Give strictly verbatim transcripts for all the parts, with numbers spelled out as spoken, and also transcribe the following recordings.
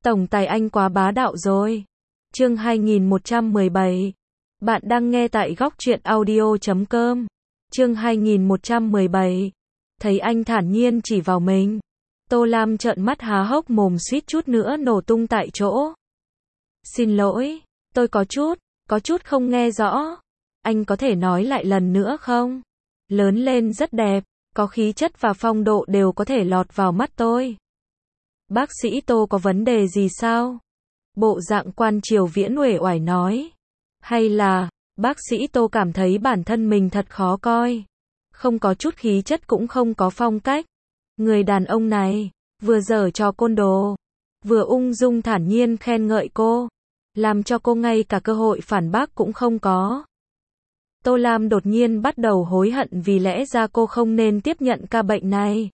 Tổng tài anh quá bá đạo rồi. Chương hai nghìn một trăm mười bảy. Bạn đang nghe tại góc truyện audio chấm com. Chương hai nghìn một trăm mười bảy. Thấy anh thản nhiên chỉ vào mình. Tô Lam trợn mắt há hốc mồm suýt chút nữa nổ tung tại chỗ. Xin lỗi, tôi có chút, có chút không nghe rõ. Anh có thể nói lại lần nữa không? Lớn lên rất đẹp, có khí chất và phong độ đều có thể lọt vào mắt tôi. Bác sĩ Tô có vấn đề gì sao? Bộ dạng Quan Triều Viễn uể oải nói. Hay là, bác sĩ Tô cảm thấy bản thân mình thật khó coi. Không có chút khí chất cũng không có phong cách. Người đàn ông này, vừa giở trò côn đồ, vừa ung dung thản nhiên khen ngợi cô, làm cho cô ngay cả cơ hội phản bác cũng không có. Tô Lam đột nhiên bắt đầu hối hận vì lẽ ra cô không nên tiếp nhận ca bệnh này.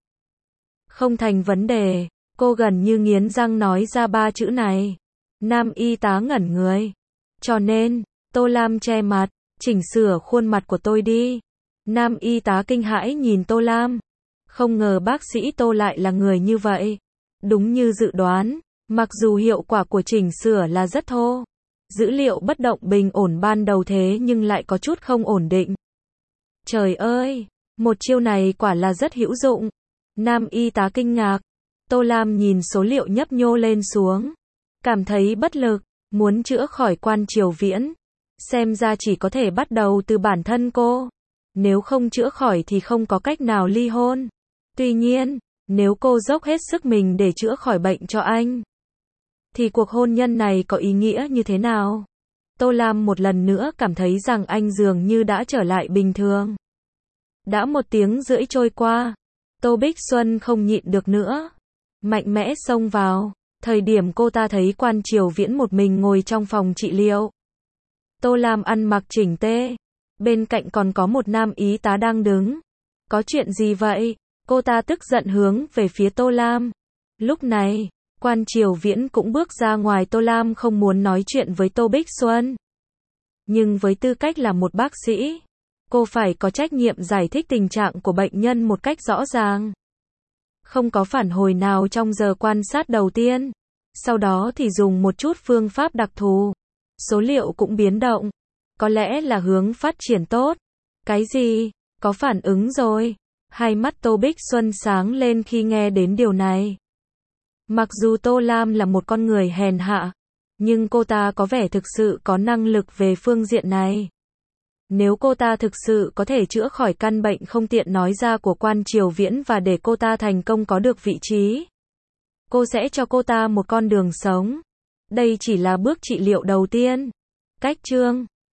Không thành vấn đề, cô gần như nghiến răng nói ra ba chữ này. Nam y tá ngẩn người. Cho nên, Tô Lam che mặt, chỉnh sửa khuôn mặt của tôi đi. Nam y tá kinh hãi nhìn Tô Lam. Không ngờ bác sĩ Tô lại là người như vậy. Đúng như dự đoán, mặc dù hiệu quả của chỉnh sửa là rất thô, dữ liệu bất động bình ổn ban đầu thế nhưng lại có chút không ổn định. Trời ơi, một chiêu này quả là rất hữu dụng. Nam y tá kinh ngạc. Tô Lam nhìn số liệu nhấp nhô lên xuống, cảm thấy bất lực, muốn chữa khỏi Quan Triều Viễn. Xem ra chỉ có thể bắt đầu từ bản thân cô. Nếu không chữa khỏi thì không có cách nào ly hôn. Tuy nhiên, nếu cô dốc hết sức mình để chữa khỏi bệnh cho anh, thì cuộc hôn nhân này có ý nghĩa như thế nào? Tô Lam một lần nữa cảm thấy rằng anh dường như đã trở lại bình thường. Đã một tiếng rưỡi trôi qua, Tô Bích Xuân không nhịn được nữa, mạnh mẽ xông vào. Thời điểm cô ta thấy Quan Triều Viễn một mình ngồi trong phòng trị liệu. Tô Lam ăn mặc chỉnh tề, bên cạnh còn có một nam y tá đang đứng. Có chuyện gì vậy? Cô ta tức giận hướng về phía Tô Lam. Lúc này, Quan Triều Viễn cũng bước ra ngoài. Tô Lam không muốn nói chuyện với Tô Bích Xuân. Nhưng với tư cách là một bác sĩ, cô phải có trách nhiệm giải thích tình trạng của bệnh nhân một cách rõ ràng. Không có phản hồi nào trong giờ quan sát đầu tiên. Sau đó thì dùng một chút phương pháp đặc thù. Số liệu cũng biến động. Có lẽ là hướng phát triển tốt. Cái gì? Có phản ứng rồi. Hai mắt Tô Bích Xuân sáng lên khi nghe đến điều này. Mặc dù Tô Lam là một con người hèn hạ, nhưng cô ta có vẻ thực sự có năng lực về phương diện này. Nếu cô ta thực sự có thể chữa khỏi căn bệnh không tiện nói ra của Quan Triều Viễn và để cô ta thành công có được vị trí, cô sẽ cho cô ta một con đường sống. Đây chỉ là bước trị liệu đầu tiên. Cách chương